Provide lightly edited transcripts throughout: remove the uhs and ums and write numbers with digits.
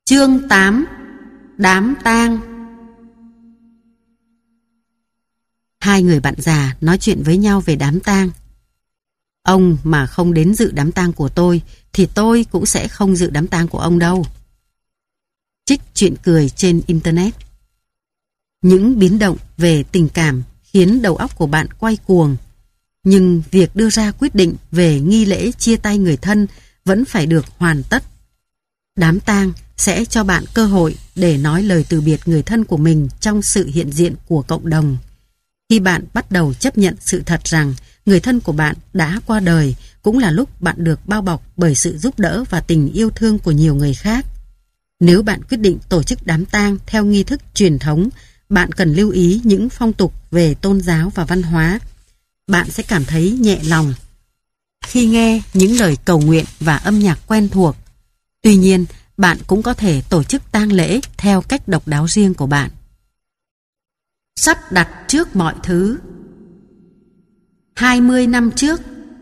Chương 8: Đám tang. Hai người bạn già nói chuyện với nhau về đám tang. Ông mà không đến dự đám tang của tôi thì tôi cũng sẽ không dự đám tang của ông đâu. Trích chuyện cười trên Internet. Những biến động về tình cảm khiến đầu óc của bạn quay cuồng. Nhưng việc đưa ra quyết định về nghi lễ chia tay người thân vẫn phải được hoàn tất. Đám tang sẽ cho bạn cơ hội để nói lời từ biệt người thân của mình trong sự hiện diện của cộng đồng. Khi bạn bắt đầu chấp nhận sự thật rằng người thân của bạn đã qua đời, cũng là lúc bạn được bao bọc bởi sự giúp đỡ và tình yêu thương của nhiều người khác. Nếu bạn quyết định tổ chức đám tang theo nghi thức truyền thống, bạn cần lưu ý những phong tục về tôn giáo và văn hóa. Bạn sẽ cảm thấy nhẹ lòng khi nghe những lời cầu nguyện và âm nhạc quen thuộc. Tuy nhiên, bạn cũng có thể tổ chức tang lễ theo cách độc đáo riêng của bạn. Sắp đặt trước mọi thứ. 20 năm trước,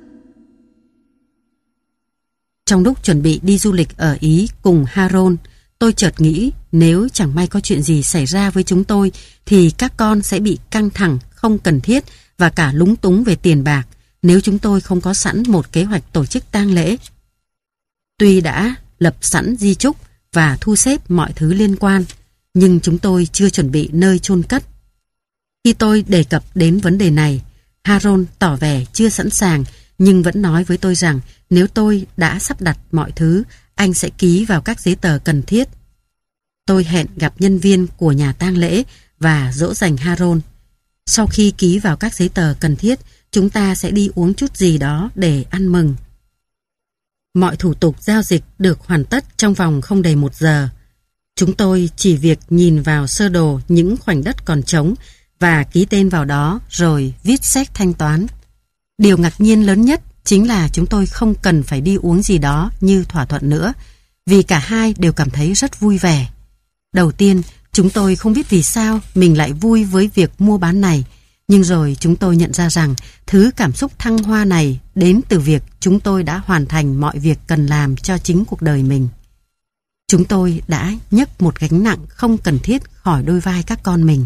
trong lúc chuẩn bị đi du lịch ở Ý cùng Harold, tôi chợt nghĩ nếu chẳng may có chuyện gì xảy ra với chúng tôi thì các con sẽ bị căng thẳng, không cần thiết và cả lúng túng về tiền bạc nếu chúng tôi không có sẵn một kế hoạch tổ chức tang lễ. Tuy đã lập sẵn di chúc và thu xếp mọi thứ liên quan, nhưng chúng tôi chưa chuẩn bị nơi chôn cất. Khi tôi đề cập đến vấn đề này, Harold tỏ vẻ chưa sẵn sàng, nhưng vẫn nói với tôi rằng nếu tôi đã sắp đặt mọi thứ, anh sẽ ký vào các giấy tờ cần thiết. Tôi hẹn gặp nhân viên của nhà tang lễ và dỗ dành Harold. Sau khi ký vào các giấy tờ cần thiết, chúng ta sẽ đi uống chút gì đó để ăn mừng. Mọi thủ tục giao dịch được hoàn tất trong vòng không đầy 1 giờ. Chúng tôi chỉ việc nhìn vào sơ đồ những khoảnh đất còn trống và ký tên vào đó rồi viết séc thanh toán. Điều ngạc nhiên lớn nhất chính là chúng tôi không cần phải đi uống gì đó như thỏa thuận nữa, vì cả hai đều cảm thấy rất vui vẻ. Đầu tiên, chúng tôi không biết vì sao mình lại vui với việc mua bán này, nhưng rồi chúng tôi nhận ra rằng thứ cảm xúc thăng hoa này đến từ việc chúng tôi đã hoàn thành mọi việc cần làm cho chính cuộc đời mình. Chúng tôi đã nhấc một gánh nặng không cần thiết khỏi đôi vai các con mình.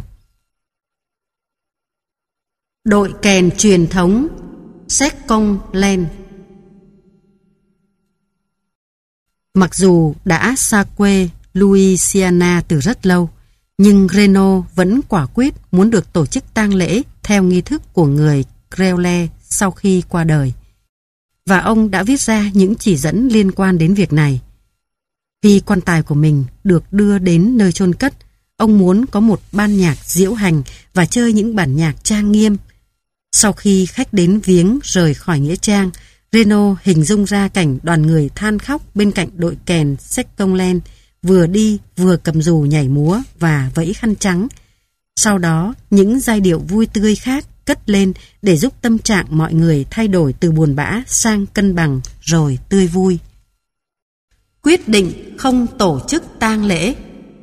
Đội kèn truyền thống Secondland. Mặc dù đã xa quê Louisiana từ rất lâu, nhưng Reno vẫn quả quyết muốn được tổ chức tang lễ theo nghi thức của người Creole sau khi qua đời. Và ông đã viết ra những chỉ dẫn liên quan đến việc này. Khi quan tài của mình được đưa đến nơi chôn cất, ông muốn có một ban nhạc diễu hành và chơi những bản nhạc trang nghiêm. Sau khi khách đến viếng rời khỏi nghĩa trang, Reno hình dung ra cảnh đoàn người than khóc bên cạnh đội kèn Secondland, vừa đi vừa cầm dù nhảy múa và vẫy khăn trắng. Sau đó, những giai điệu vui tươi khác cất lên để giúp tâm trạng mọi người thay đổi từ buồn bã sang cân bằng rồi tươi vui. Quyết định không tổ chức tang lễ.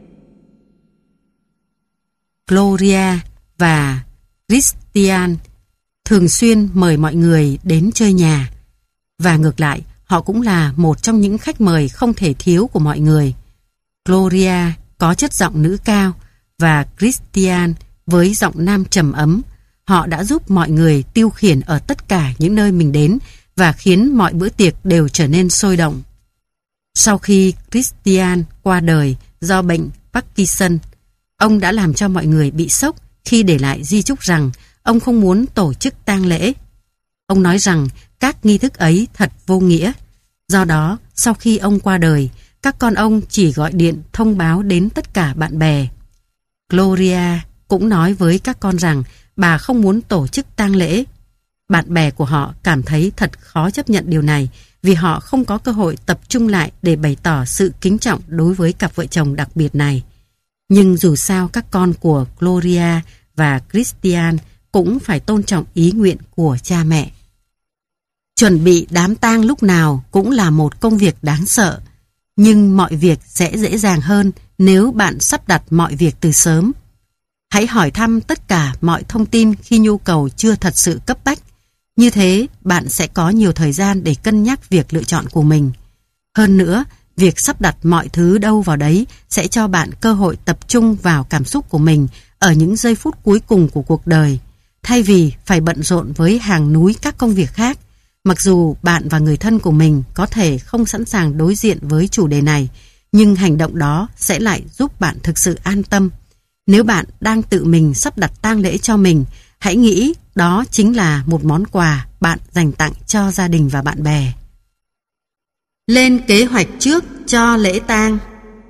Gloria và Christian thường xuyên mời mọi người đến chơi nhà, và ngược lại, họ cũng là một trong những khách mời không thể thiếu của mọi người. Gloria có chất giọng nữ cao và Christian với giọng nam trầm ấm. Họ đã giúp mọi người tiêu khiển ở tất cả những nơi mình đến và khiến mọi bữa tiệc đều trở nên sôi động. Sau khi Christian qua đời do bệnh Parkinson, ông đã làm cho mọi người bị sốc khi để lại di chúc rằng ông không muốn tổ chức tang lễ. Ông nói rằng các nghi thức ấy thật vô nghĩa. Do đó, sau khi ông qua đời, các con ông chỉ gọi điện thông báo đến tất cả bạn bè. Gloria cũng nói với các con rằng bà không muốn tổ chức tang lễ. Bạn bè của họ cảm thấy thật khó chấp nhận điều này vì họ không có cơ hội tập trung lại để bày tỏ sự kính trọng đối với cặp vợ chồng đặc biệt này. Nhưng dù sao các con của Gloria và Christian cũng phải tôn trọng ý nguyện của cha mẹ. Chuẩn bị đám tang lúc nào cũng là một công việc đáng sợ, nhưng mọi việc sẽ dễ dàng hơn nếu bạn sắp đặt mọi việc từ sớm. Hãy hỏi thăm tất cả mọi thông tin khi nhu cầu chưa thật sự cấp bách. Như thế, bạn sẽ có nhiều thời gian để cân nhắc việc lựa chọn của mình. Hơn nữa, Việc sắp đặt mọi thứ đâu vào đấy sẽ cho bạn cơ hội tập trung vào cảm xúc của mình ở những giây phút cuối cùng của cuộc đời, thay vì phải bận rộn với hàng núi các công việc khác. Mặc dù bạn và người thân của mình có thể không sẵn sàng đối diện với chủ đề này, nhưng hành động đó sẽ lại giúp bạn thực sự an tâm. Nếu bạn đang tự mình sắp đặt tang lễ cho mình, hãy nghĩ đó chính là một món quà bạn dành tặng cho gia đình và bạn bè. Lên kế hoạch trước cho lễ tang.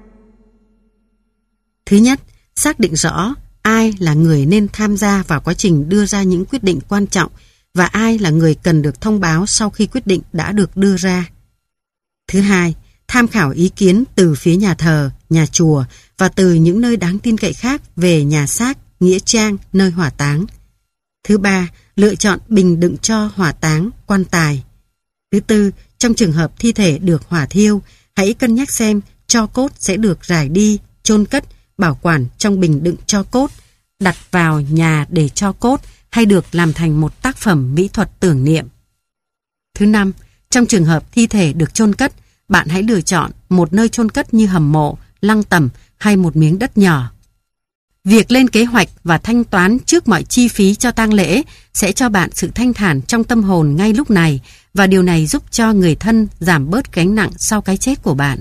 Thứ nhất, xác định rõ ai là người nên tham gia vào quá trình đưa ra những quyết định quan trọng và ai là người cần được thông báo sau khi quyết định đã được đưa ra. Thứ hai, tham khảo ý kiến từ phía nhà thờ, nhà chùa và từ những nơi đáng tin cậy khác về nhà xác, nghĩa trang, nơi hỏa táng. Thứ ba, lựa chọn bình đựng tro hỏa táng, quan tài. Thứ tư, trong trường hợp thi thể được hỏa thiêu, hãy cân nhắc xem tro cốt sẽ được rải đi, chôn cất, bảo quản trong bình đựng tro cốt, đặt vào nhà để tro cốt hay được làm thành một tác phẩm mỹ thuật tưởng niệm. Thứ năm, trong trường hợp thi thể được chôn cất, bạn hãy lựa chọn một nơi chôn cất như hầm mộ, lăng tẩm hay một miếng đất nhỏ. Việc lên kế hoạch và thanh toán trước mọi chi phí cho tang lễ sẽ cho bạn sự thanh thản trong tâm hồn ngay lúc này, và điều này giúp cho người thân giảm bớt gánh nặng sau cái chết của bạn.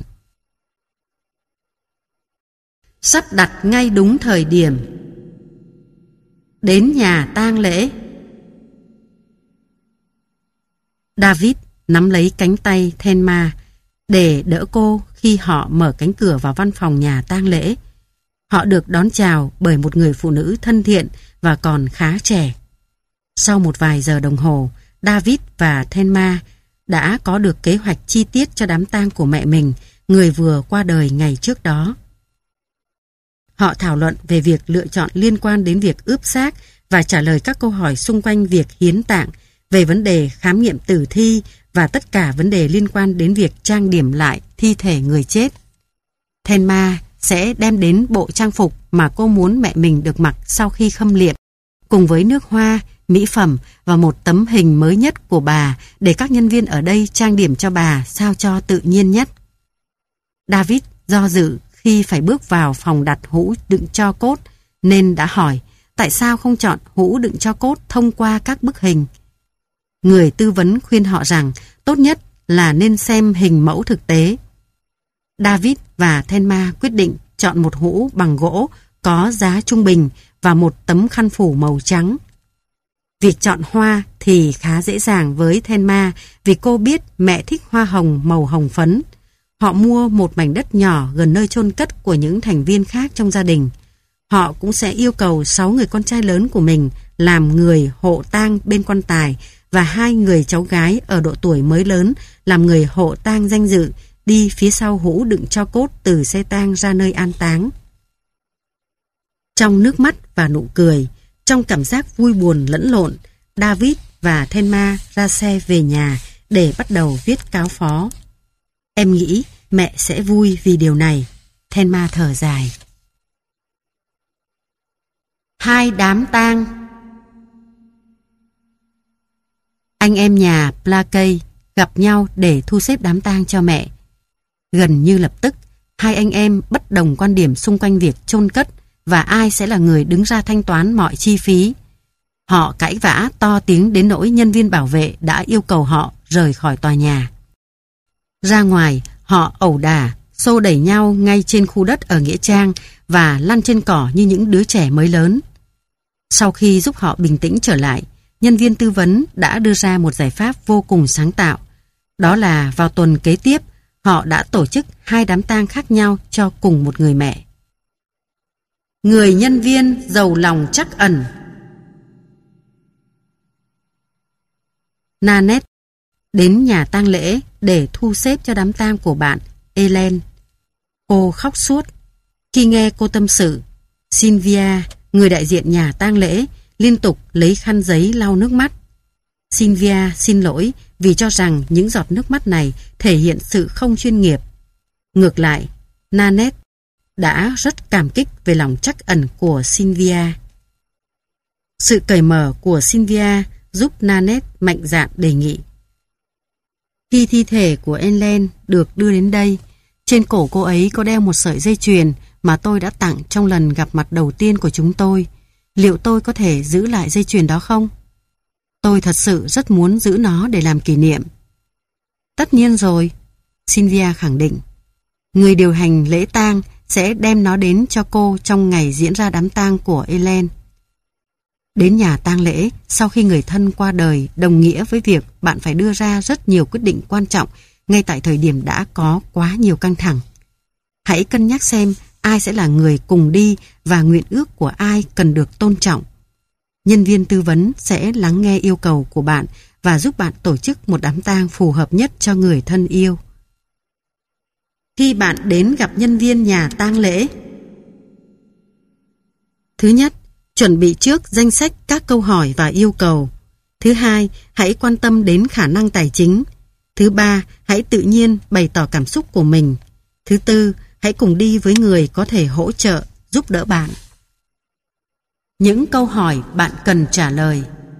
Sắp đặt ngay đúng thời điểm. Đến nhà tang lễ. David nắm lấy cánh tay Thelma để đỡ cô khi họ mở cánh cửa vào văn phòng nhà tang lễ. Họ được đón chào bởi một người phụ nữ thân thiện và còn khá trẻ. Sau một vài giờ đồng hồ, David và Thelma đã có được kế hoạch chi tiết cho đám tang của mẹ mình, người vừa qua đời ngày trước đó. Họ thảo luận về việc lựa chọn liên quan đến việc ướp xác và trả lời các câu hỏi xung quanh việc hiến tạng, về vấn đề khám nghiệm tử thi và tất cả vấn đề liên quan đến việc trang điểm lại thi thể người chết. Thelma sẽ đem đến bộ trang phục mà cô muốn mẹ mình được mặc sau khi khâm liệm, cùng với nước hoa, mỹ phẩm và một tấm hình mới nhất của bà để các nhân viên ở đây trang điểm cho bà sao cho tự nhiên nhất. David do dự khi phải bước vào phòng đặt hũ đựng tro cốt nên đã hỏi tại sao không chọn hũ đựng tro cốt thông qua các bức hình. Người tư vấn khuyên họ rằng tốt nhất là nên xem hình mẫu thực tế. David và Thelma quyết định chọn một hũ bằng gỗ có giá trung bình và một tấm khăn phủ màu trắng. Việc chọn hoa thì khá dễ dàng với Thelma vì cô biết mẹ thích hoa hồng màu hồng phấn. Họ mua một mảnh đất nhỏ gần nơi chôn cất của những thành viên khác trong gia đình. Họ cũng sẽ yêu cầu 6 người con trai lớn của mình làm người hộ tang bên quan tài và 2 người cháu gái ở độ tuổi mới lớn làm người hộ tang danh dự đi phía sau hũ đựng tro cốt từ xe tang ra nơi an táng. Trong nước mắt và nụ cười, trong cảm giác vui buồn lẫn lộn, David và Thelma ra xe về nhà để bắt đầu viết cáo phó. Em nghĩ mẹ sẽ vui vì điều này. Thelma thở dài. 2 đám tang. Anh em nhà Blakey gặp nhau để thu xếp đám tang cho mẹ. Gần như lập tức, 2 anh em bất đồng quan điểm xung quanh việc chôn cất và ai sẽ là người đứng ra thanh toán mọi chi phí. Họ cãi vã to tiếng đến nỗi nhân viên bảo vệ đã yêu cầu họ rời khỏi tòa nhà. Ra ngoài, họ ẩu đả, xô đẩy nhau ngay trên khu đất ở nghĩa trang và lăn trên cỏ như những đứa trẻ mới lớn. Sau khi giúp họ bình tĩnh trở lại, nhân viên tư vấn đã đưa ra một giải pháp vô cùng sáng tạo. Đó là vào tuần kế tiếp, họ đã tổ chức 2 đám tang khác nhau cho cùng một người mẹ. Người nhân viên giàu lòng trắc ẩn. Nanette đến nhà tang lễ để thu xếp cho đám tang của bạn Ellen. Cô khóc suốt. Khi nghe cô tâm sự, Sylvia, người đại diện nhà tang lễ, liên tục lấy khăn giấy lau nước mắt. Sylvia xin lỗi vì cho rằng những giọt nước mắt này thể hiện sự không chuyên nghiệp. Ngược lại, Nanette đã rất cảm kích về lòng trắc ẩn của Sylvia. Sự cởi mở của Sylvia giúp Nanette mạnh dạn đề nghị. Khi thi thể của Ellen được đưa đến đây, Trên cổ cô ấy có đeo một sợi dây chuyền mà tôi đã tặng trong lần gặp mặt đầu tiên của chúng tôi. Liệu tôi có thể giữ lại dây chuyền đó không? Tôi thật sự rất muốn giữ nó để làm kỷ niệm. Tất nhiên rồi, Sylvia khẳng định. Người điều hành lễ tang sẽ đem nó đến cho cô trong ngày diễn ra đám tang của Ellen. Đến nhà tang lễ sau khi người thân qua đời đồng nghĩa với việc bạn phải đưa ra rất nhiều quyết định quan trọng ngay tại thời điểm đã có quá nhiều căng thẳng. Hãy cân nhắc xem ai sẽ là người cùng đi và nguyện ước của ai cần được tôn trọng. Nhân viên tư vấn sẽ lắng nghe yêu cầu của bạn và giúp bạn tổ chức một đám tang phù hợp nhất cho người thân yêu. Khi bạn đến gặp nhân viên nhà tang lễ, thứ nhất, chuẩn bị trước danh sách các câu hỏi và yêu cầu. Thứ hai, hãy quan tâm đến khả năng tài chính. Thứ ba, hãy tự nhiên bày tỏ cảm xúc của mình. Thứ tư, hãy cùng đi với người có thể hỗ trợ, giúp đỡ bạn. Những câu hỏi bạn cần trả lời.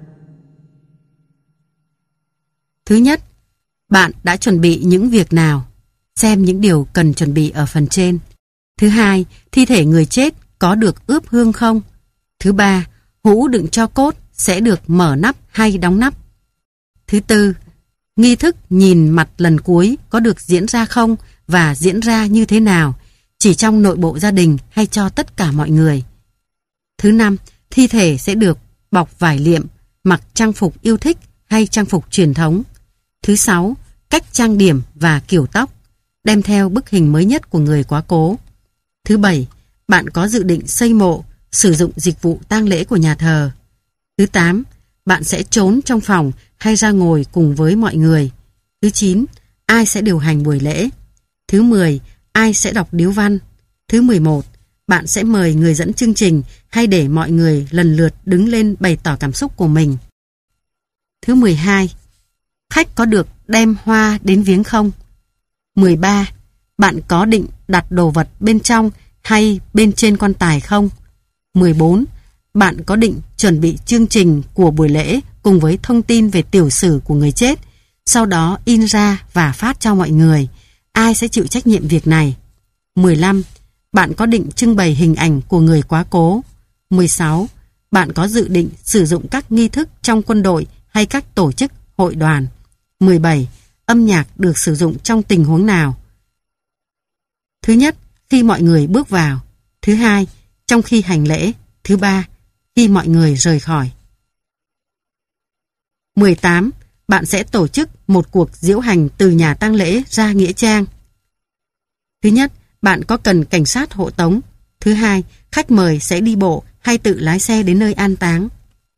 Thứ nhất, bạn đã chuẩn bị những việc nào? Xem những điều cần chuẩn bị ở phần trên. Thứ hai, thi thể người chết có được ướp hương không? Thứ ba, hũ đựng tro cốt sẽ được mở nắp hay đóng nắp? Thứ tư, nghi thức nhìn mặt lần cuối có được diễn ra không và diễn ra như thế nào? Chỉ trong nội bộ gia đình hay cho tất cả mọi người? Thứ năm, thi thể sẽ được bọc vải liệm, mặc trang phục yêu thích hay trang phục truyền thống? Thứ sáu, cách trang điểm và kiểu tóc, đem theo bức hình mới nhất của người quá cố. Thứ bảy, bạn có dự định xây mộ, sử dụng dịch vụ tang lễ của nhà thờ? Thứ tám, bạn sẽ trốn trong phòng hay ra ngồi cùng với mọi người? Thứ chín, ai sẽ điều hành buổi lễ? Thứ 10, ai sẽ đọc điếu văn? Thứ 11, bạn sẽ mời người dẫn chương trình hay để mọi người lần lượt đứng lên bày tỏ cảm xúc của mình? Thứ 12, khách có được đem hoa đến viếng không? 13, bạn có định đặt đồ vật bên trong hay bên trên quan tài không? 14, bạn có định chuẩn bị chương trình của buổi lễ cùng với thông tin về tiểu sử của người chết, sau đó in ra và phát cho mọi người? Ai sẽ chịu trách nhiệm việc này? 15, bạn có định trưng bày hình ảnh của người quá cố? 16, bạn có dự định sử dụng các nghi thức trong quân đội hay các tổ chức, hội đoàn? 17, âm nhạc được sử dụng trong tình huống nào? Thứ nhất, khi mọi người bước vào. Thứ hai, trong khi hành lễ. Thứ ba, khi mọi người rời khỏi. 18. Bạn sẽ tổ chức một cuộc diễu hành từ nhà tang lễ ra nghĩa trang. Thứ nhất, bạn có cần cảnh sát hộ tống? Thứ hai, khách mời sẽ đi bộ hay tự lái xe đến nơi an táng?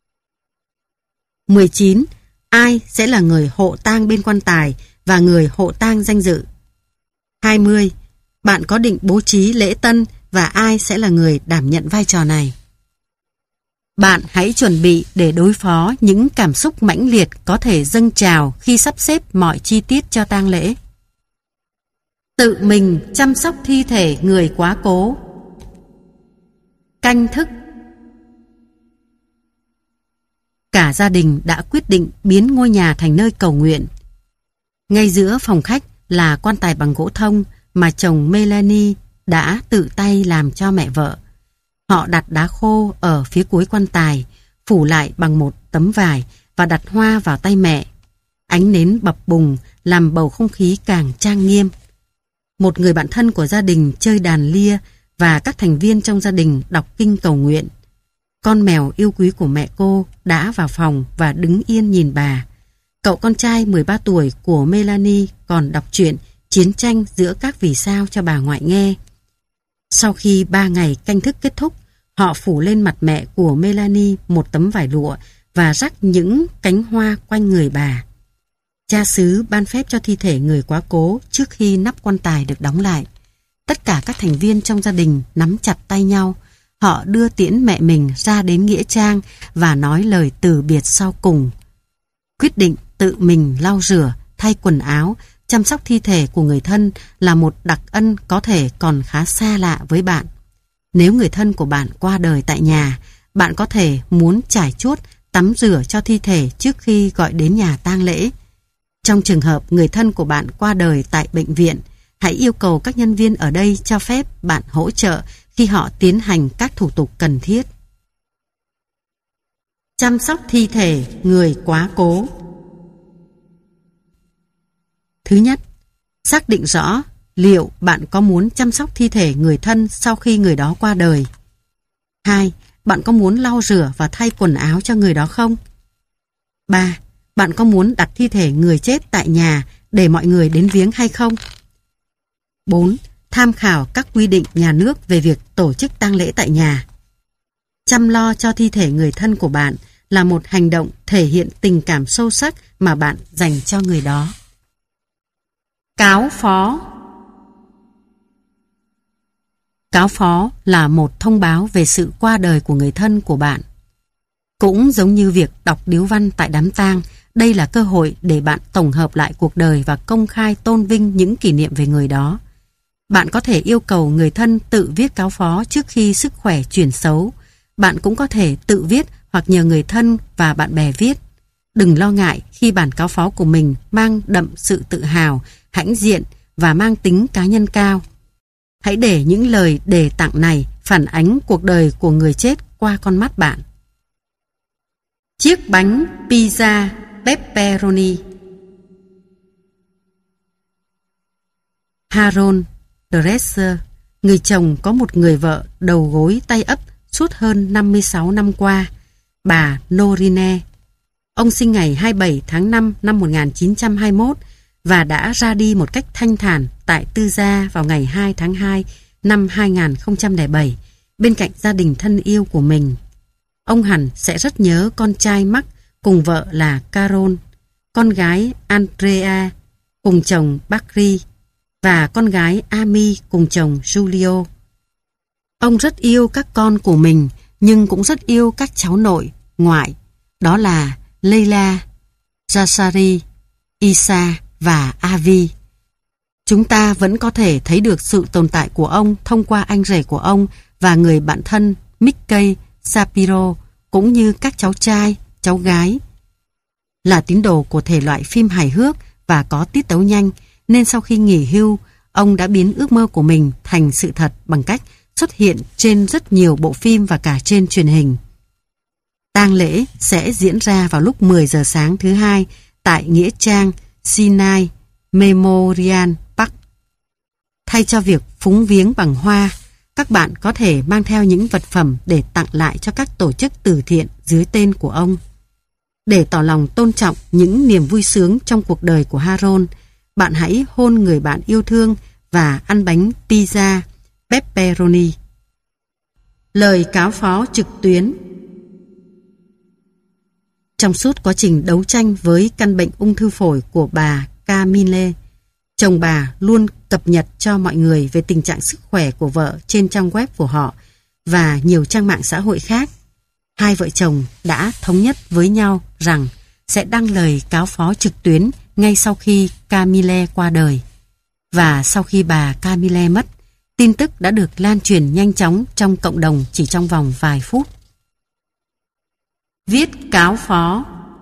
19. Ai sẽ là người hộ tang bên quan tài và người hộ tang danh dự? 20. Bạn có định bố trí lễ tân và ai sẽ là người đảm nhận vai trò này? Bạn hãy chuẩn bị để đối phó những cảm xúc mãnh liệt có thể dâng trào khi sắp xếp mọi chi tiết cho tang lễ. Tự mình chăm sóc thi thể người quá cố. Canh thức. Cả gia đình đã quyết định biến ngôi nhà thành nơi cầu nguyện. Ngay giữa phòng khách là quan tài bằng gỗ thông mà chồng Melanie đã tự tay làm cho mẹ vợ. Họ đặt đá khô ở phía cuối quan tài, phủ lại bằng một tấm vải và đặt hoa vào tay mẹ. Ánh nến bập bùng làm bầu không khí càng trang nghiêm. Một người bạn thân của gia đình chơi đàn lia và các thành viên trong gia đình đọc kinh cầu nguyện. Con mèo yêu quý của mẹ cô đã vào phòng và đứng yên nhìn bà. Cậu con trai 13 tuổi của Melanie còn đọc truyện Chiến tranh giữa các vì sao cho bà ngoại nghe. Sau khi 3 ngày canh thức kết thúc, họ phủ lên mặt mẹ của Melanie một tấm vải lụa và rắc những cánh hoa quanh người bà. Cha xứ ban phép cho thi thể người quá cố trước khi nắp quan tài được đóng lại. Tất cả các thành viên trong gia đình nắm chặt tay nhau. Họ đưa tiễn mẹ mình ra đến nghĩa trang và nói lời từ biệt sau cùng. Quyết định tự mình lau rửa, thay quần áo, chăm sóc thi thể của người thân là một đặc ân có thể còn khá xa lạ với bạn. Nếu người thân của bạn qua đời tại nhà, bạn có thể muốn trải chuốt, tắm rửa cho thi thể trước khi gọi đến nhà tang lễ. Trong trường hợp người thân của bạn qua đời tại bệnh viện, Hãy yêu cầu các nhân viên ở đây cho phép bạn hỗ trợ khi họ tiến hành các thủ tục cần thiết. Chăm sóc thi thể người quá cố. Thứ nhất, xác định rõ liệu bạn có muốn chăm sóc thi thể người thân sau khi người đó qua đời. 2. Bạn có muốn lau rửa và thay quần áo cho người đó không? 3. Bạn có muốn đặt thi thể người chết tại nhà để mọi người đến viếng hay không? 4. Tham khảo các quy định nhà nước về việc tổ chức tang lễ tại nhà. Chăm lo cho thi thể người thân của bạn là một hành động thể hiện tình cảm sâu sắc mà bạn dành cho người đó. Cáo phó. Cáo phó là một thông báo về sự qua đời của người thân của bạn. Cũng giống như việc đọc điếu văn tại đám tang, đây là cơ hội để bạn tổng hợp lại cuộc đời và công khai tôn vinh những kỷ niệm về người đó. Bạn có thể yêu cầu người thân tự viết cáo phó trước khi sức khỏe chuyển xấu. Bạn cũng có thể tự viết hoặc nhờ người thân và bạn bè viết. Đừng lo ngại khi bản cáo phó của mình mang đậm sự tự hào, hãnh diện và mang tính cá nhân cao. Hãy để những lời đề tặng này phản ánh cuộc đời của người chết qua con mắt bạn. Chiếc bánh pizza pepperoni. Harold Dresser, người chồng có một người vợ đầu gối tay ấp suốt hơn 56 năm qua, bà Norine. Ông sinh ngày 27 tháng 5 năm 1921 và đã ra đi một cách thanh thản tại tư gia vào ngày 2 tháng 2 năm 2007 bên cạnh gia đình thân yêu của mình. Ông hẳn sẽ rất nhớ con trai Mark cùng vợ là Carol, con gái Andrea cùng chồng Bakri và con gái Amy cùng chồng Giulio. Ông rất yêu các con của mình nhưng cũng rất yêu các cháu nội, ngoại, đó là Leila, Jasari, Isa và Avi. Chúng ta vẫn có thể thấy được sự tồn tại của ông thông qua anh rể của ông và người bạn thân Mickey Shapiro, cũng như các cháu trai, cháu gái. Là tín đồ của thể loại phim hài hước và có tiết tấu nhanh, nên sau khi nghỉ hưu, ông đã biến ước mơ của mình thành sự thật bằng cách xuất hiện trên rất nhiều bộ phim và cả trên truyền hình. Tang lễ sẽ diễn ra vào lúc 10 giờ sáng thứ Hai tại Nghĩa trang Sinai Memorial Park. Thay cho việc phúng viếng bằng hoa, các bạn có thể mang theo những vật phẩm để tặng lại cho các tổ chức từ thiện dưới tên của ông. Để tỏ lòng tôn trọng những niềm vui sướng trong cuộc đời của Harold, bạn hãy hôn người bạn yêu thương và ăn bánh pizza pepperoni. Lời cáo phó trực tuyến. Trong suốt quá trình đấu tranh với căn bệnh ung thư phổi của bà Camille, chồng bà luôn cập nhật cho mọi người về tình trạng sức khỏe của vợ trên trang web của họ và nhiều trang mạng xã hội khác. Hai vợ chồng đã thống nhất với nhau rằng sẽ đăng lời cáo phó trực tuyến ngay sau khi Camille qua đời. Và sau khi bà Camille mất, tin tức đã được lan truyền nhanh chóng trong cộng đồng chỉ trong vòng vài phút. Viết cáo phó.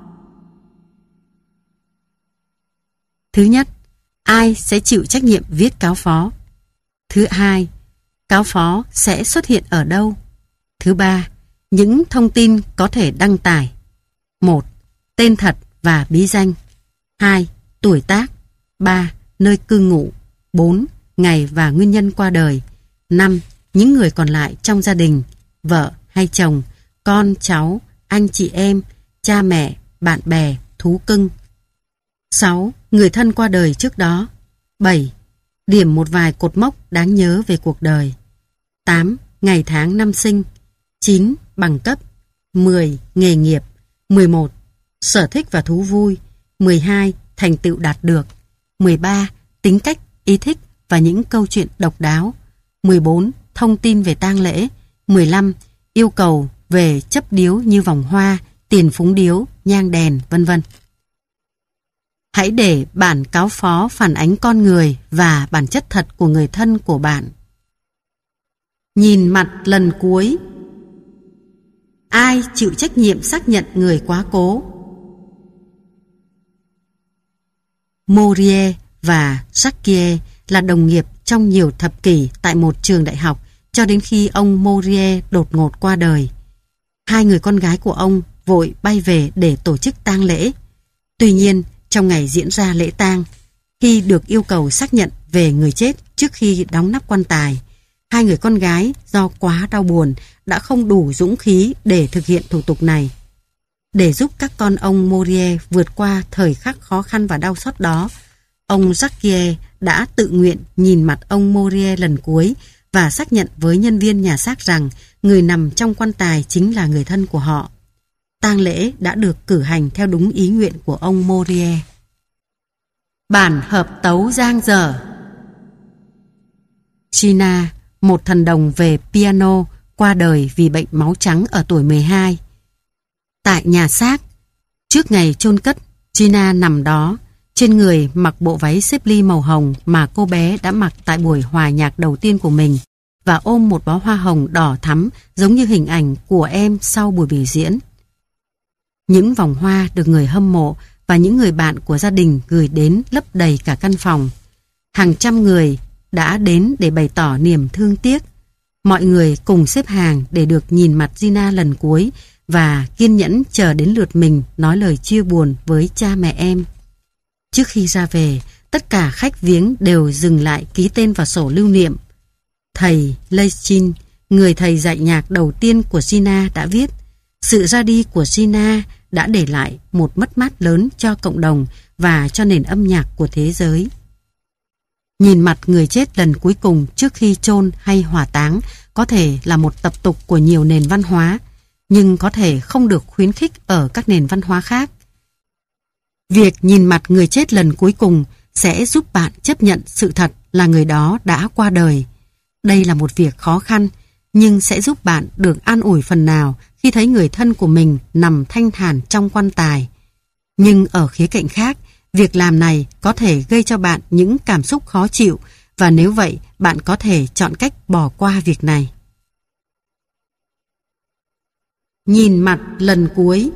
Thứ nhất, ai sẽ chịu trách nhiệm viết cáo phó? Thứ hai, cáo phó sẽ xuất hiện ở đâu? Thứ ba, những thông tin có thể đăng tải. 1. Tên thật và bí danh. 2. Tuổi tác. 3. Nơi cư ngụ. 4. Ngày và nguyên nhân qua đời. 5. Những người còn lại trong gia đình, vợ hay chồng, con, cháu, anh chị em, cha mẹ, bạn bè, thú cưng. 6. Người thân qua đời trước đó. 7. Điểm một vài cột mốc đáng nhớ về cuộc đời. 8. Ngày tháng năm sinh. 9. Bằng cấp. 10. Nghề nghiệp. 11. Sở thích và thú vui. 12. Thành tựu đạt được. 13. Tính cách, ý thích và những câu chuyện độc đáo. 14. Thông tin về tang lễ. 15. Yêu cầu về chấp điếu như vòng hoa, tiền phúng điếu, nhang đèn, vân vân. Hãy để bản cáo phó phản ánh con người và bản chất thật của người thân của bạn. Nhìn mặt lần cuối. Ai chịu trách nhiệm xác nhận người quá cố? Morier và Jacquier là đồng nghiệp trong nhiều thập kỷ tại một trường đại học cho đến khi ông Morier đột ngột qua đời. Hai người con gái của ông vội bay về để tổ chức tang lễ. Tuy nhiên, trong ngày diễn ra lễ tang, khi được yêu cầu xác nhận về người chết trước khi đóng nắp quan tài, hai người con gái do quá đau buồn đã không đủ dũng khí để thực hiện thủ tục này. Để giúp các con ông Morier vượt qua thời khắc khó khăn và đau xót đó, ông Jacquier đã tự nguyện nhìn mặt ông Morier lần cuối và xác nhận với nhân viên nhà xác rằng người nằm trong quan tài chính là người thân của họ. Tang lễ đã được cử hành theo đúng ý nguyện của ông Morier. Bản hợp tấu dang dở. Gina, một thần đồng về piano, qua đời vì bệnh máu trắng ở tuổi 12. Tại nhà xác, trước ngày chôn cất, Gina nằm đó, trên người mặc bộ váy xếp ly màu hồng mà cô bé đã mặc tại buổi hòa nhạc đầu tiên của mình và ôm một bó hoa hồng đỏ thắm giống như hình ảnh của em sau buổi biểu diễn. Những vòng hoa được người hâm mộ và những người bạn của gia đình gửi đến lấp đầy cả căn phòng. Hàng trăm người đã đến để bày tỏ niềm thương tiếc. Mọi người cùng xếp hàng để được nhìn mặt Gina lần cuối và kiên nhẫn chờ đến lượt mình nói lời chia buồn với cha mẹ em. Trước khi ra về, tất cả khách viếng đều dừng lại ký tên vào sổ lưu niệm. Thầy Leichin, người thầy dạy nhạc đầu tiên của Gina đã viết: sự ra đi của Gina đã để lại một mất mát lớn cho cộng đồng và cho nền âm nhạc của thế giới. Nhìn mặt người chết lần cuối cùng trước khi chôn hay hỏa táng có thể là một tập tục của nhiều nền văn hóa, nhưng có thể không được khuyến khích ở các nền văn hóa khác. Việc nhìn mặt người chết lần cuối cùng sẽ giúp bạn chấp nhận sự thật là người đó đã qua đời. Đây là một việc khó khăn, nhưng sẽ giúp bạn được an ủi phần nào khi thấy người thân của mình nằm thanh thản trong quan tài. Nhưng ở khía cạnh khác, việc làm này có thể gây cho bạn những cảm xúc khó chịu, và nếu vậy, bạn có thể chọn cách bỏ qua việc này. Nhìn mặt lần cuối.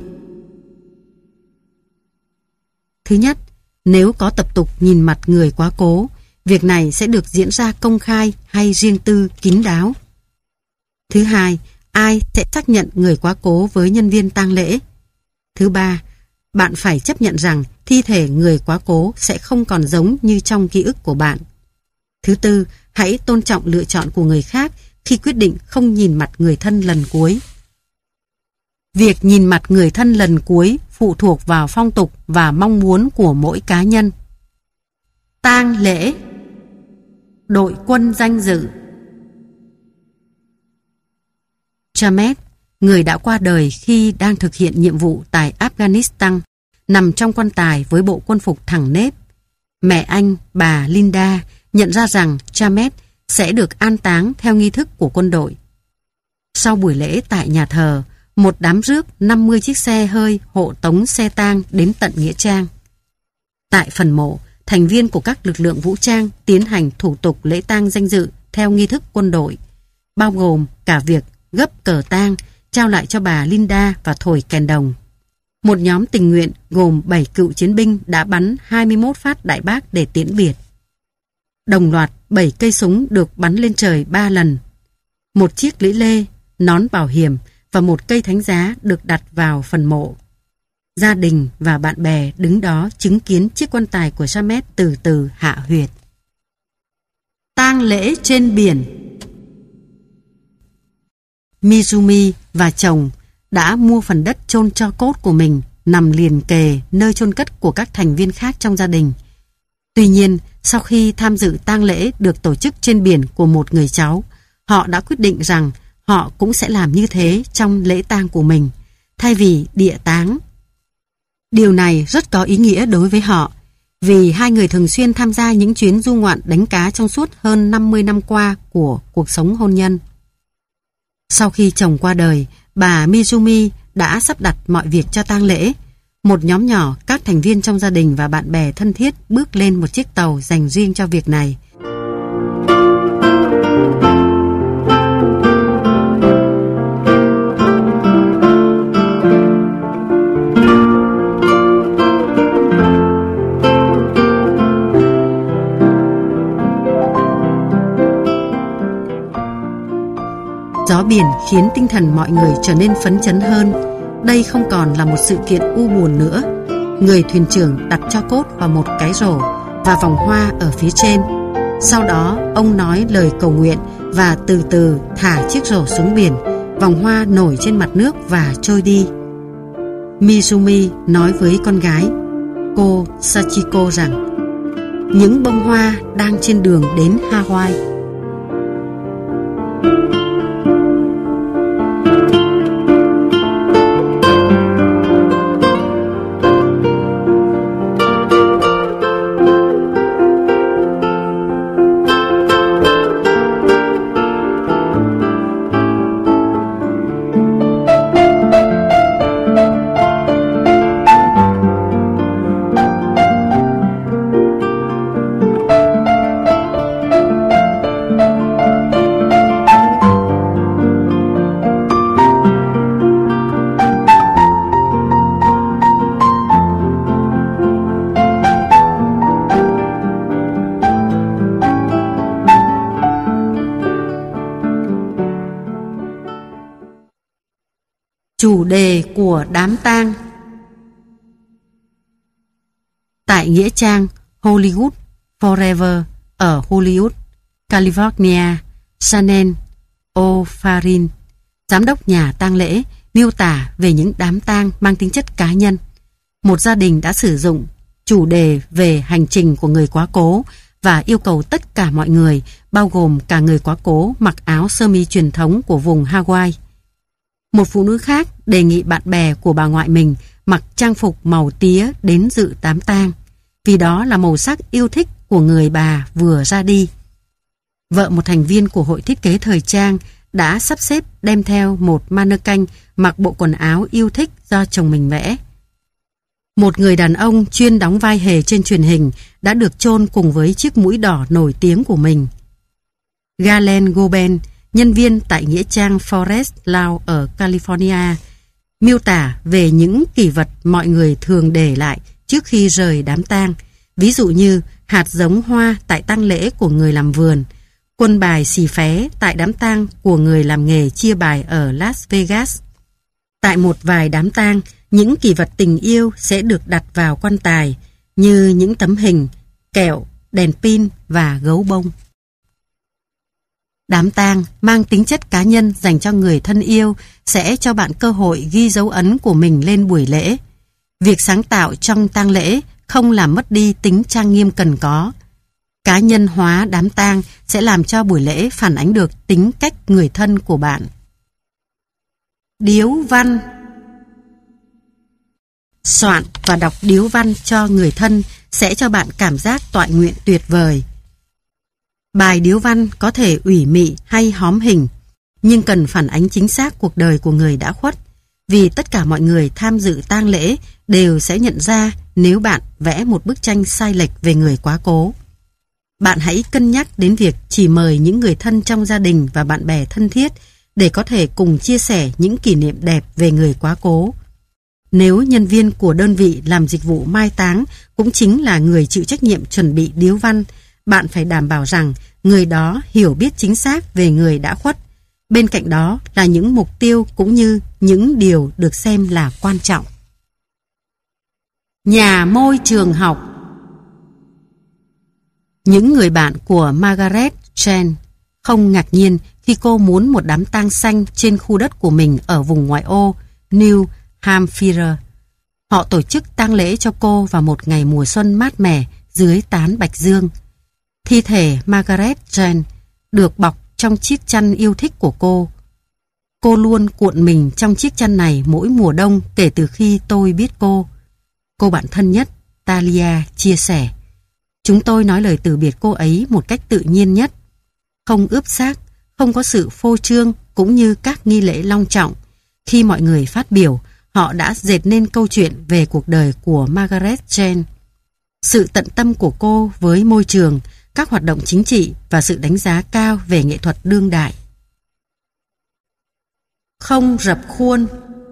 Thứ nhất, nếu có tập tục nhìn mặt người quá cố, việc này sẽ được diễn ra công khai hay riêng tư, kín đáo. Thứ hai, ai sẽ xác nhận người quá cố với nhân viên tang lễ? Thứ ba, bạn phải chấp nhận rằng thi thể người quá cố sẽ không còn giống như trong ký ức của bạn. Thứ tư, hãy tôn trọng lựa chọn của người khác khi quyết định không nhìn mặt người thân lần cuối. Việc nhìn mặt người thân lần cuối phụ thuộc vào phong tục và mong muốn của mỗi cá nhân. Tang lễ. Đội quân danh dự. Jamet, người đã qua đời khi đang thực hiện nhiệm vụ tại Afghanistan, nằm trong quan tài với bộ quân phục thẳng nếp. Mẹ anh, bà Linda, nhận ra rằng Jamet sẽ được an táng theo nghi thức của quân đội. Sau buổi lễ tại nhà thờ, một đám rước 50 chiếc xe hơi hộ tống xe tang đến tận nghĩa trang. Tại phần mộ, thành viên của các lực lượng vũ trang tiến hành thủ tục lễ tang danh dự theo nghi thức quân đội, bao gồm cả việc gấp cờ tang, trao lại cho bà Linda và thổi kèn đồng. Một nhóm tình nguyện gồm 7 cựu chiến binh đã bắn 21 phát đại bác để tiễn biệt. Đồng loạt 7 cây súng được bắn lên trời 3 lần. Một chiếc lưỡi lê, nón bảo hiểm và một cây thánh giá được đặt vào phần mộ. Gia đình và bạn bè đứng đó chứng kiến chiếc quan tài của Jamet từ từ hạ huyệt. Tang lễ trên biển. Mizumi và chồng đã mua phần đất chôn tro cốt của mình nằm liền kề nơi chôn cất của các thành viên khác trong gia đình. Tuy nhiên, sau khi tham dự tang lễ được tổ chức trên biển của một người cháu, họ đã quyết định rằng họ cũng sẽ làm như thế trong lễ tang của mình, thay vì địa táng. Điều này rất có ý nghĩa đối với họ, vì hai người thường xuyên tham gia những chuyến du ngoạn đánh cá trong suốt hơn 50 năm qua của cuộc sống hôn nhân. Sau khi chồng qua đời, bà Mizumi đã sắp đặt mọi việc cho tang lễ. Một nhóm nhỏ các thành viên trong gia đình và bạn bè thân thiết bước lên một chiếc tàu dành riêng cho việc này. Gió biển khiến tinh thần mọi người trở nên phấn chấn hơn. Đây không còn là một sự kiện u buồn nữa. Người thuyền trưởng đặt tro cốt vào một cái rổ và vòng hoa ở phía trên. Sau đó ông nói lời cầu nguyện và từ từ thả chiếc rổ xuống biển. Vòng hoa nổi trên mặt nước và trôi đi. Mizumi nói với con gái, cô Sachiko, rằng những bông hoa đang trên đường đến Hawaii. Chủ đề của đám tang. Tại nghĩa trang Hollywood Forever ở Hollywood, California, Shannon O'Farin, giám đốc nhà tang lễ, miêu tả về những đám tang mang tính chất cá nhân. Một gia đình đã sử dụng chủ đề về hành trình của người quá cố và yêu cầu tất cả mọi người, bao gồm cả người quá cố, mặc áo sơ mi truyền thống của vùng Hawaii. Một phụ nữ khác đề nghị bạn bè của bà ngoại mình mặc trang phục màu tía đến dự đám tang, vì đó là màu sắc yêu thích của người bà vừa ra đi. Vợ một thành viên của hội thiết kế thời trang đã sắp xếp đem theo một mannequin mặc bộ quần áo yêu thích do chồng mình vẽ. Một người đàn ông chuyên đóng vai hề trên truyền hình đã được chôn cùng với chiếc mũi đỏ nổi tiếng của mình. Galen Goben, nhân viên tại nghĩa trang Forest Lawn ở California, miêu tả về những kỷ vật mọi người thường để lại trước khi rời đám tang, ví dụ như hạt giống hoa tại tang lễ của người làm vườn, quân bài xì phé tại đám tang của người làm nghề chia bài ở Las Vegas. Tại một vài đám tang, những kỷ vật tình yêu sẽ được đặt vào quan tài, như những tấm hình, kẹo, đèn pin và gấu bông. Đám tang mang tính chất cá nhân dành cho người thân yêu sẽ cho bạn cơ hội ghi dấu ấn của mình lên buổi lễ. Việc sáng tạo trong tang lễ không làm mất đi tính trang nghiêm cần có. Cá nhân hóa đám tang sẽ làm cho buổi lễ phản ánh được tính cách người thân của bạn. Điếu văn. Soạn và đọc điếu văn cho người thân sẽ cho bạn cảm giác toại nguyện tuyệt vời. Bài điếu văn có thể ủy mị hay hóm hình, nhưng cần phản ánh chính xác cuộc đời của người đã khuất, vì tất cả mọi người tham dự tang lễ đều sẽ nhận ra nếu bạn vẽ một bức tranh sai lệch về người quá cố. Bạn hãy cân nhắc đến việc chỉ mời những người thân trong gia đình và bạn bè thân thiết để có thể cùng chia sẻ những kỷ niệm đẹp về người quá cố. Nếu nhân viên của đơn vị làm dịch vụ mai táng cũng chính là người chịu trách nhiệm chuẩn bị điếu văn, bạn phải đảm bảo rằng người đó hiểu biết chính xác về người đã khuất. Bên cạnh đó là những mục tiêu cũng như những điều được xem là quan trọng. Nhà môi trường học. Những người bạn của Margaret Chan không ngạc nhiên khi cô muốn một đám tang xanh trên khu đất của mình ở vùng ngoại ô New Hampshire. Họ tổ chức tang lễ cho cô vào một ngày mùa xuân mát mẻ dưới tán bạch dương. Thi thể Margaret Chan được bọc trong chiếc chăn yêu thích của cô. Cô luôn cuộn mình trong chiếc chăn này mỗi mùa đông kể từ khi tôi biết cô. Cô bạn thân nhất, Talia, chia sẻ. Chúng tôi nói lời từ biệt cô ấy một cách tự nhiên nhất. Không ướp xác, không có sự phô trương cũng như các nghi lễ long trọng. Khi mọi người phát biểu, họ đã dệt nên câu chuyện về cuộc đời của Margaret Chan. Sự tận tâm của cô với môi trường, các hoạt động chính trị và sự đánh giá cao về nghệ thuật đương đại. Không rập khuôn.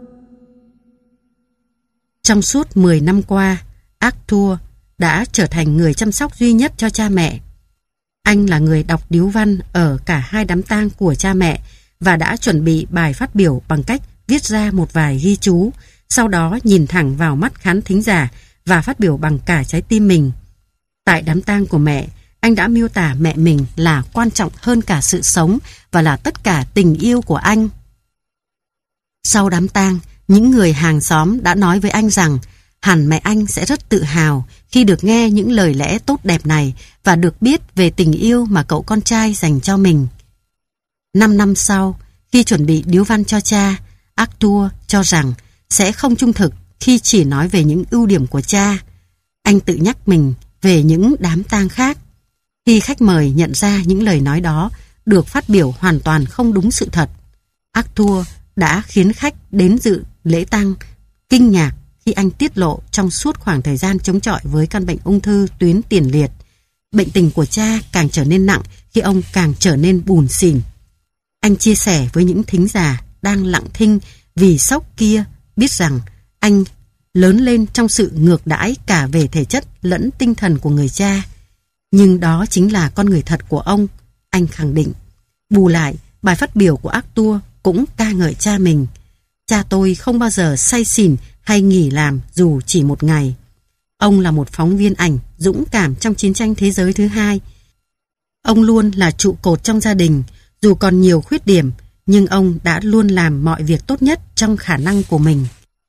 Trong suốt 10 năm qua, Arthur đã trở thành người chăm sóc duy nhất cho cha mẹ. Anh là người đọc điếu văn ở cả hai đám tang của cha mẹ và đã chuẩn bị bài phát biểu bằng cách viết ra một vài ghi chú, sau đó nhìn thẳng vào mắt khán thính giả và phát biểu bằng cả trái tim mình. Tại đám tang của mẹ, anh đã miêu tả mẹ mình là quan trọng hơn cả sự sống và là tất cả tình yêu của anh. Sau đám tang, những người hàng xóm đã nói với anh rằng hẳn mẹ anh sẽ rất tự hào khi được nghe những lời lẽ tốt đẹp này và được biết về tình yêu mà cậu con trai dành cho mình. 5 năm sau, khi chuẩn bị điếu văn cho cha, Arthur cho rằng sẽ không trung thực khi chỉ nói về những ưu điểm của cha. Anh tự nhắc mình về những đám tang khác. Khi khách mời nhận ra những lời nói đó được phát biểu hoàn toàn không đúng sự thật, Arthur đã khiến khách đến dự lễ tang kinh ngạc khi anh tiết lộ trong suốt khoảng thời gian chống chọi với căn bệnh ung thư tuyến tiền liệt. Bệnh tình của cha càng trở nên nặng khi ông càng trở nên bủn xỉn. Anh chia sẻ với những thính giả đang lặng thinh vì sốc kia biết rằng anh lớn lên trong sự ngược đãi cả về thể chất lẫn tinh thần của người cha. Nhưng đó chính là con người thật của ông, anh khẳng định. Bù lại, bài phát biểu của Arthur cũng ca ngợi cha mình. Cha tôi không bao giờ say xỉn hay nghỉ làm dù chỉ một ngày. Ông là một phóng viên ảnh dũng cảm trong chiến tranh thế giới thứ hai. Ông luôn là trụ cột trong gia đình, dù còn nhiều khuyết điểm, nhưng ông đã luôn làm mọi việc tốt nhất trong khả năng của mình.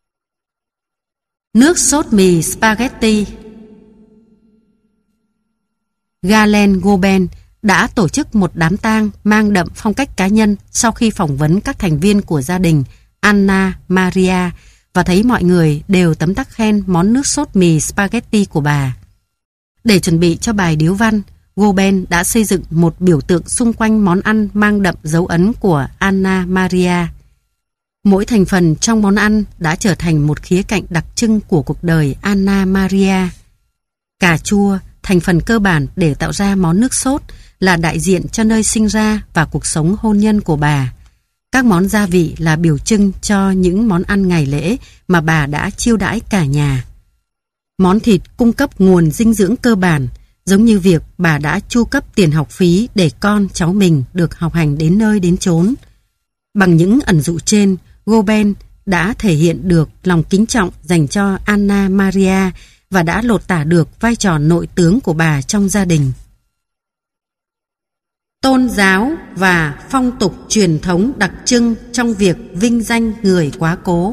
Nước sốt mì spaghetti. Galen Goben đã tổ chức một đám tang mang đậm phong cách cá nhân sau khi phỏng vấn các thành viên của gia đình Anna Maria và thấy mọi người đều tấm tắc khen món nước sốt mì spaghetti của bà. Để chuẩn bị cho bài điếu văn, Goben đã xây dựng một biểu tượng xung quanh món ăn mang đậm dấu ấn của Anna Maria. Mỗi thành phần trong món ăn đã trở thành một khía cạnh đặc trưng của cuộc đời Anna Maria. Cà chua, thành phần cơ bản để tạo ra món nước sốt, là đại diện cho nơi sinh ra và cuộc sống hôn nhân của bà. Các món gia vị là biểu trưng cho những món ăn ngày lễ mà bà đã chiêu đãi cả nhà. Món thịt cung cấp nguồn dinh dưỡng cơ bản, giống như việc bà đã chu cấp tiền học phí để con cháu mình được học hành đến nơi đến chốn. Bằng những ẩn dụ trên, Goben đã thể hiện được lòng kính trọng dành cho Anna Maria và đã lột tả được vai trò nội tướng của bà trong gia đình. Tôn giáo và phong tục truyền thống đặc trưng trong việc vinh danh người quá cố.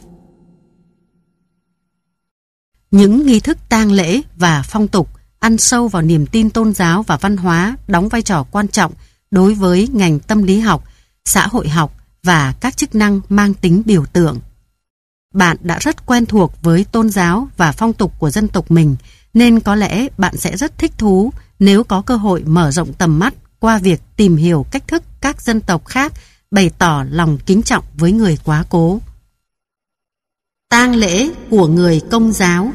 Những nghi thức tang lễ và phong tục ăn sâu vào niềm tin tôn giáo và văn hóa đóng vai trò quan trọng đối với ngành tâm lý học, xã hội học và các chức năng mang tính biểu tượng. Bạn đã rất quen thuộc với tôn giáo và phong tục của dân tộc mình, nên có lẽ bạn sẽ rất thích thú nếu có cơ hội mở rộng tầm mắt qua việc tìm hiểu cách thức các dân tộc khác bày tỏ lòng kính trọng với người quá cố. Tang lễ của người Công giáo.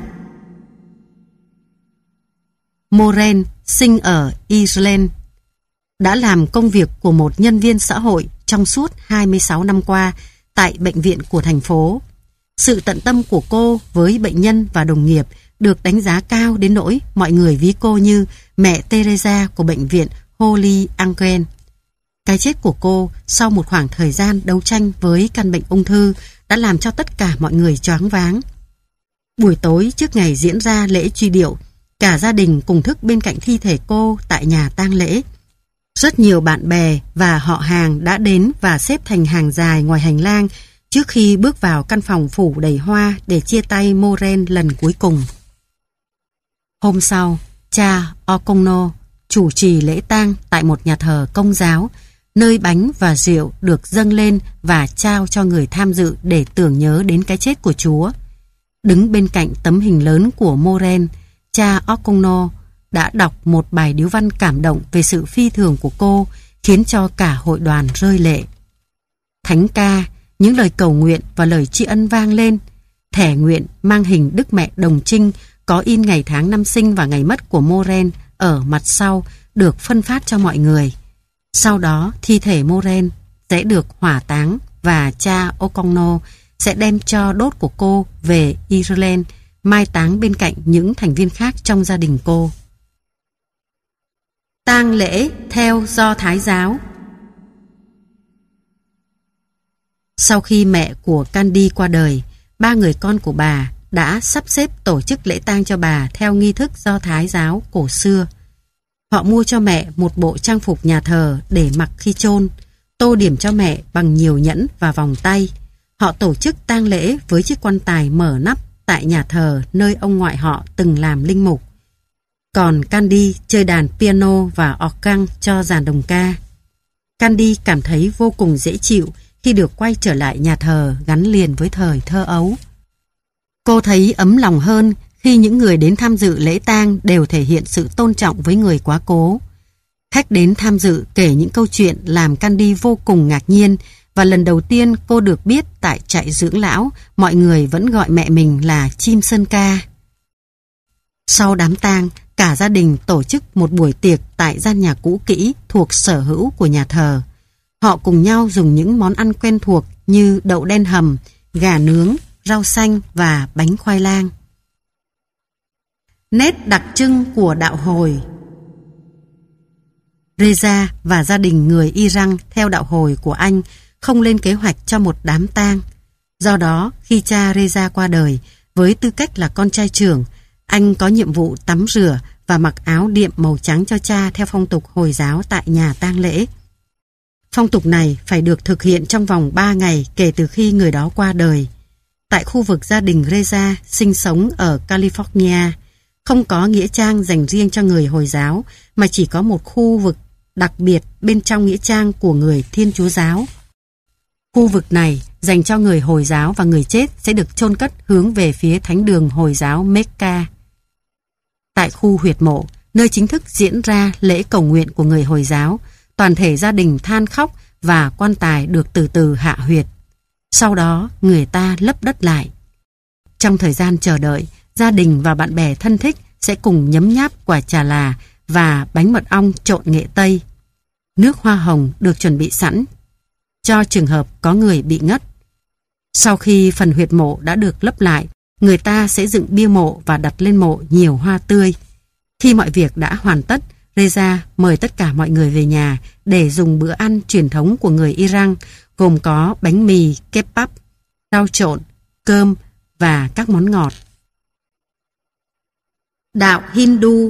Moren sinh ở Ireland, đã làm công việc của một nhân viên xã hội trong suốt 26 năm qua tại bệnh viện của thành phố. Sự tận tâm của cô với bệnh nhân và đồng nghiệp được đánh giá cao đến nỗi mọi người ví cô như mẹ Teresa của bệnh viện Holy Angel. Cái chết của cô sau một khoảng thời gian đấu tranh với căn bệnh ung thư đã làm cho tất cả mọi người choáng váng. Buổi tối trước ngày diễn ra lễ truy điệu, cả gia đình cùng thức bên cạnh thi thể cô tại nhà tang lễ. Rất nhiều bạn bè và họ hàng đã đến và xếp thành hàng dài ngoài hành lang trước khi bước vào căn phòng phủ đầy hoa để chia tay Moren lần cuối cùng. Hôm sau, cha O'Connor chủ trì lễ tang tại một nhà thờ Công giáo, nơi bánh và rượu được dâng lên và trao cho người tham dự để tưởng nhớ đến cái chết của Chúa. Đứng bên cạnh tấm hình lớn của Moren, cha O'Connor đã đọc một bài điếu văn cảm động về sự phi thường của cô, khiến cho cả hội đoàn rơi lệ. Thánh ca, những lời cầu nguyện và lời tri ân vang lên. Thẻ nguyện mang hình Đức Mẹ Đồng Trinh có in ngày tháng năm sinh và ngày mất của Moren ở mặt sau được phân phát cho mọi người. Sau đó, thi thể Moren sẽ được hỏa táng và cha O'Connor sẽ đem tro đốt của cô về Ireland, mai táng bên cạnh những thành viên khác trong gia đình cô. Tang lễ theo Do Thái giáo. Sau khi mẹ của Candy qua đời, 3 người con của bà đã sắp xếp tổ chức lễ tang cho bà theo nghi thức Do Thái giáo cổ xưa. Họ mua cho mẹ một bộ trang phục nhà thờ để mặc khi chôn, tô điểm cho mẹ bằng nhiều nhẫn và vòng tay. Họ tổ chức tang lễ với chiếc quan tài mở nắp tại nhà thờ nơi ông ngoại họ từng làm linh mục. Còn Candy chơi đàn piano và organ cho dàn đồng ca. Candy cảm thấy vô cùng dễ chịu khi được quay trở lại nhà thờ gắn liền với thời thơ ấu. Cô thấy ấm lòng hơn khi những người đến tham dự lễ tang đều thể hiện sự tôn trọng với người quá cố. Khách đến tham dự kể những câu chuyện làm Candy vô cùng ngạc nhiên, và lần đầu tiên cô được biết tại trại dưỡng lão, mọi người vẫn gọi mẹ mình là chim sơn ca. Sau đám tang, cả gia đình tổ chức một buổi tiệc tại gian nhà cũ kỹ thuộc sở hữu của nhà thờ. Họ cùng nhau dùng những món ăn quen thuộc như đậu đen hầm, gà nướng, rau xanh và bánh khoai lang. Nét đặc trưng của đạo hồi. Reza và gia đình người Iran theo đạo hồi của anh không lên kế hoạch cho một đám tang. Do đó, khi cha Reza qua đời, với tư cách là con trai trưởng, anh có nhiệm vụ tắm rửa và mặc áo điệm màu trắng cho cha theo phong tục Hồi giáo tại nhà tang lễ. Phong tục này phải được thực hiện trong vòng 3 ngày kể từ khi người đó qua đời. Tại khu vực gia đình Reza sinh sống ở California, không có nghĩa trang dành riêng cho người Hồi giáo, mà chỉ có một khu vực đặc biệt bên trong nghĩa trang của người Thiên Chúa giáo. Khu vực này dành cho người Hồi giáo và người chết sẽ được chôn cất hướng về phía thánh đường Hồi giáo Mecca. Tại khu huyệt mộ, nơi chính thức diễn ra lễ cầu nguyện của người Hồi giáo, toàn thể gia đình than khóc và quan tài được từ từ hạ huyệt. Sau đó, người ta lấp đất lại. Trong thời gian chờ đợi, gia đình và bạn bè thân thích sẽ cùng nhấm nháp quả trà là và bánh mật ong trộn nghệ tây. Nước hoa hồng được chuẩn bị sẵn cho trường hợp có người bị ngất. Sau khi phần huyệt mộ đã được lấp lại, người ta sẽ dựng bia mộ và đặt lên mộ nhiều hoa tươi. Khi mọi việc đã hoàn tất, Reza mời tất cả mọi người về nhà để dùng bữa ăn truyền thống của người Iran, gồm có bánh mì, kebab, rau trộn, cơm và các món ngọt. Đạo Hindu.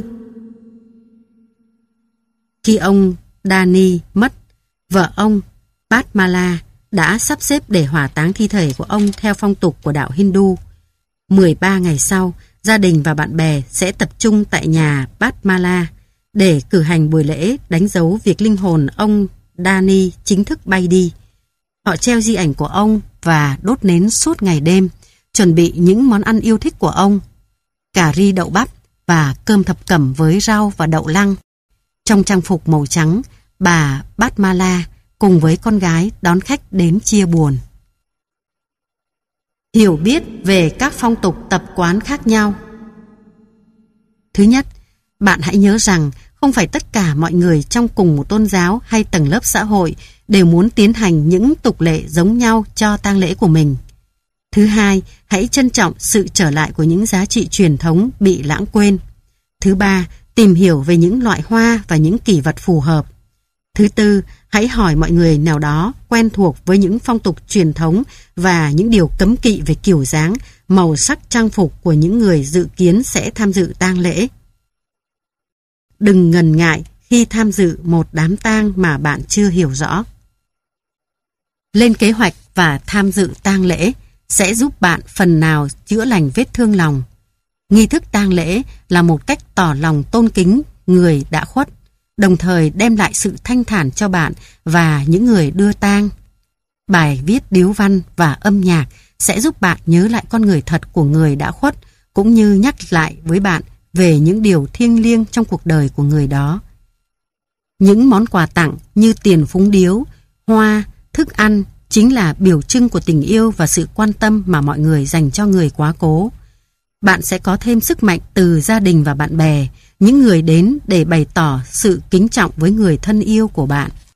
Khi ông Dani mất, vợ ông Basmala đã sắp xếp để hỏa táng thi thể của ông theo phong tục của đạo Hindu. 13 ngày sau, gia đình và bạn bè sẽ tập trung tại nhà Basmala để cử hành buổi lễ đánh dấu việc linh hồn ông Dani chính thức bay đi. Họ treo di ảnh của ông và đốt nến suốt ngày đêm, chuẩn bị những món ăn yêu thích của ông, cà ri đậu bắp và cơm thập cẩm với rau và đậu lăng. Trong trang phục màu trắng, bà Basmala cùng với con gái đón khách đến chia buồn. Hiểu biết về các phong tục tập quán khác nhau. Thứ nhất, bạn hãy nhớ rằng không phải tất cả mọi người trong cùng một tôn giáo hay tầng lớp xã hội đều muốn tiến hành những tục lệ giống nhau cho tang lễ của mình. Thứ hai, hãy trân trọng sự trở lại của những giá trị truyền thống bị lãng quên. Thứ ba, tìm hiểu về những loại hoa và những kỷ vật phù hợp. Thứ tư, hãy hỏi mọi người nào đó quen thuộc với những phong tục truyền thống và những điều cấm kỵ về kiểu dáng, màu sắc trang phục của những người dự kiến sẽ tham dự tang lễ. Đừng ngần ngại khi tham dự một đám tang mà bạn chưa hiểu rõ. Lên kế hoạch và tham dự tang lễ sẽ giúp bạn phần nào chữa lành vết thương lòng. Nghi thức tang lễ là một cách tỏ lòng tôn kính người đã khuất, đồng thời đem lại sự thanh thản cho bạn và những người đưa tang. Bài viết điếu văn và âm nhạc sẽ giúp bạn nhớ lại con người thật của người đã khuất, cũng như nhắc lại với bạn về những điều thiêng liêng trong cuộc đời của người đó. Những món quà tặng như tiền phúng điếu, hoa, thức ăn chính là biểu trưng của tình yêu và sự quan tâm mà mọi người dành cho người quá cố. Bạn sẽ có thêm sức mạnh từ gia đình và bạn bè, những người đến để bày tỏ sự kính trọng với người thân yêu của bạn.